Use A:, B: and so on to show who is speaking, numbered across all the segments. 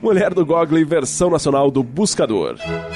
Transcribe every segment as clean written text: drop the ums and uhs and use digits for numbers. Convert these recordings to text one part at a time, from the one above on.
A: Mulher do Gogli, versão nacional do Buscador.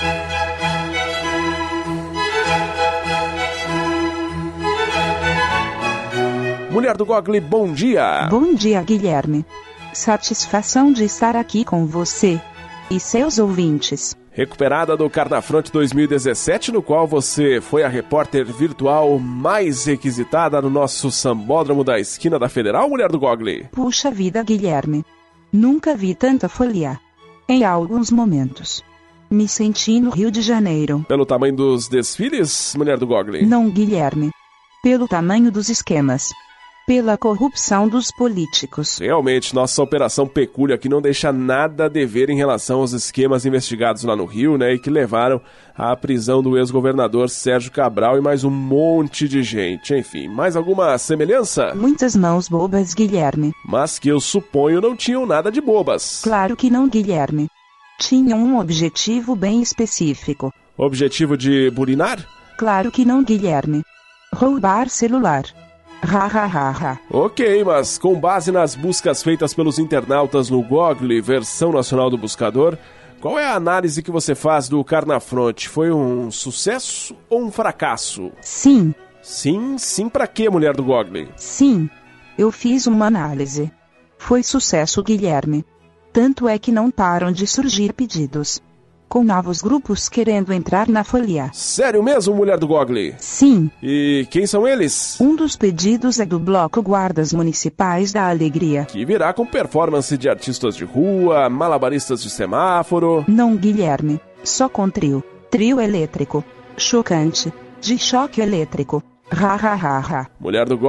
A: Mulher do Gogli, bom dia!
B: Bom dia, Guilherme. Satisfação de estar aqui com você e seus ouvintes.
A: Recuperada do Carnafronte 2017, no qual você foi a repórter virtual mais requisitada no nosso sambódromo da esquina da Federal, Mulher do Gogli?
B: Puxa vida, Guilherme. Nunca vi tanta folia. Em alguns momentos, me senti no Rio de Janeiro.
A: Pelo tamanho dos desfiles, Mulher do Gogli?
B: Não, Guilherme. Pelo tamanho dos esquemas. Pela corrupção dos políticos.
A: Realmente, nossa operação Pecúlia aqui não deixa nada a dever em relação aos esquemas investigados lá no Rio, né? E que levaram à prisão do ex-governador Sérgio Cabral e mais um monte de gente. Enfim, mais alguma semelhança?
B: Muitas mãos bobas, Guilherme.
A: Mas que eu suponho não tinham nada de bobas.
B: Claro que não, Guilherme. Tinham um objetivo bem específico.
A: Objetivo de burinar?
B: Claro que não, Guilherme. Roubar celular. Ha, ha, ha, ha.
A: Ok, mas com base nas buscas feitas pelos internautas no Gogli, versão nacional do Buscador, qual é a análise que você faz do Carnafronte? Foi um sucesso ou um fracasso?
B: Sim.
A: Sim? Sim pra quê, Mulher do Gogli?
B: Sim. Eu fiz uma análise. Foi sucesso, Guilherme. Tanto é que não param de surgir pedidos. Com novos grupos querendo entrar na folia.
A: Sério mesmo, Mulher do Gogli?
B: Sim.
A: E quem são eles?
B: Um dos pedidos é do Bloco Guardas Municipais da Alegria.
A: Que virá com performance de artistas de rua, malabaristas de semáforo.
B: Não, Guilherme. Só com trio. Trio elétrico. Chocante. De choque elétrico. Ha, ha, ha, ha.
A: Mulher do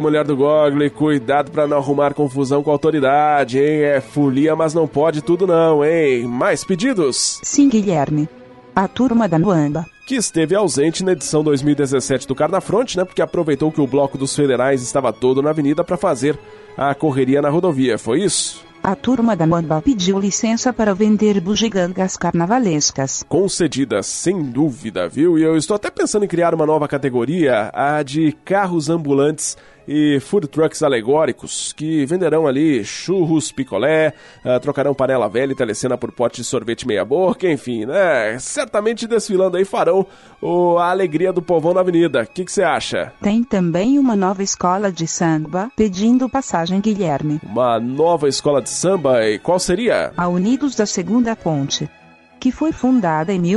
A: Gogli, cuidado pra não arrumar confusão com a autoridade, hein? É folia, mas não pode tudo não, hein? Mais pedidos?
B: Sim, Guilherme. A turma da Muamba.
A: Que esteve ausente na edição 2017 do Carnafronte, né? Porque aproveitou que o bloco dos federais estava todo na avenida pra fazer a correria na rodovia, foi isso?
B: A turma da Muamba pediu licença para vender bugigangas carnavalescas.
A: Concedida, sem dúvida, viu? E eu estou até pensando em criar uma nova categoria, a de carros ambulantes e food trucks alegóricos, que venderão ali churros, picolé, trocarão panela velha e telecena por pote de sorvete meia boca, enfim, né? Certamente desfilando aí farão a alegria do povão na avenida. O que você acha?
B: Tem também uma nova escola de samba pedindo passagem, Guilherme.
A: Uma nova escola de samba, e qual seria?
B: A Unidos da Segunda Ponte, que foi fundada em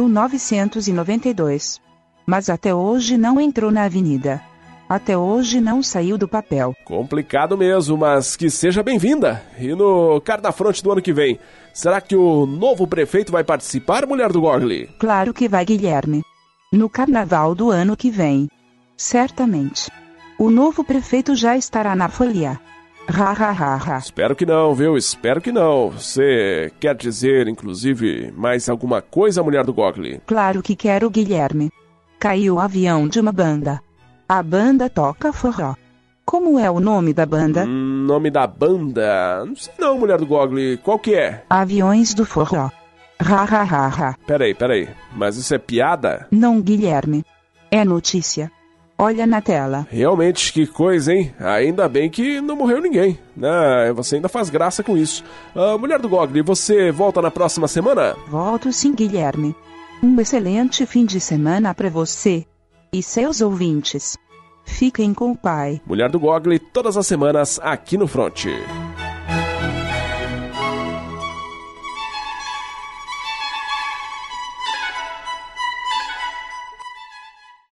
B: 1992, mas até hoje não entrou na avenida. Até hoje não saiu do papel.
A: Complicado mesmo, mas que seja bem-vinda. E no Carnafronte do ano que vem, será que o novo prefeito vai participar, Mulher do Gogli?
B: Claro que vai, Guilherme. No carnaval do ano que vem. Certamente. O novo prefeito já estará na folia. Ha, ha, ha, ha.
A: Espero que não, viu? Espero que não. Você quer dizer, inclusive, mais alguma coisa, Mulher do Gogli?
B: Claro que quero, Guilherme. Caiu o avião de uma banda. A banda toca forró. Como é o nome da banda?
A: Nome da banda? Não sei não, Mulher do Gogli. Qual que é?
B: Aviões do Forró. Ha, ha, ha, ha.
A: Peraí. Mas isso é piada?
B: Não, Guilherme. É notícia. Olha na tela.
A: Realmente, que coisa, hein? Ainda bem que não morreu ninguém, né? Você ainda faz graça com isso. Mulher do Gogli, você volta na próxima semana?
B: Volto sim, Guilherme. Um excelente fim de semana para você e seus ouvintes. Fiquem com o pai.
A: Mulher do Gogli, todas as semanas aqui no Fronte.